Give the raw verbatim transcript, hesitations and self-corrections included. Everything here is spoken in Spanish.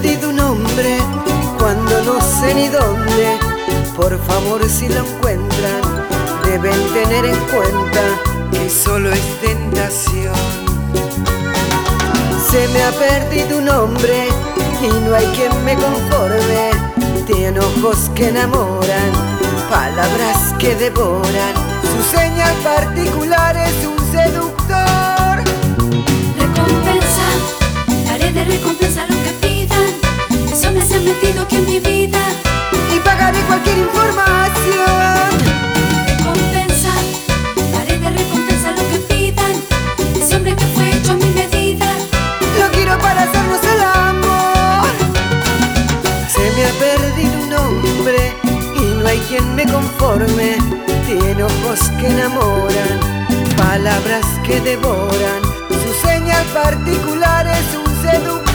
perdido un hombre cuando no sé ni dónde. Por favor, si lo encuentran, deben tener en cuenta que solo es tentación. Se me ha perdido un hombre y no hay quien me conforme. Tiene ojos que enamoran, palabras que devoran. Su señal particular es un seductor. Recompensa, daré de recompensa lo que pidan. Ese hombre se ha metido aquí en mi vida y pagaré cualquier información. Recompensa, daré de recompensa lo que pidan. Ese hombre que fue hecho a mi medida, lo quiero para hacernos el amor. Se me ha perdido un hombre y no hay quien me conforme. Tiene ojos que enamoran, palabras que devoran. Su señal particular es un seductor.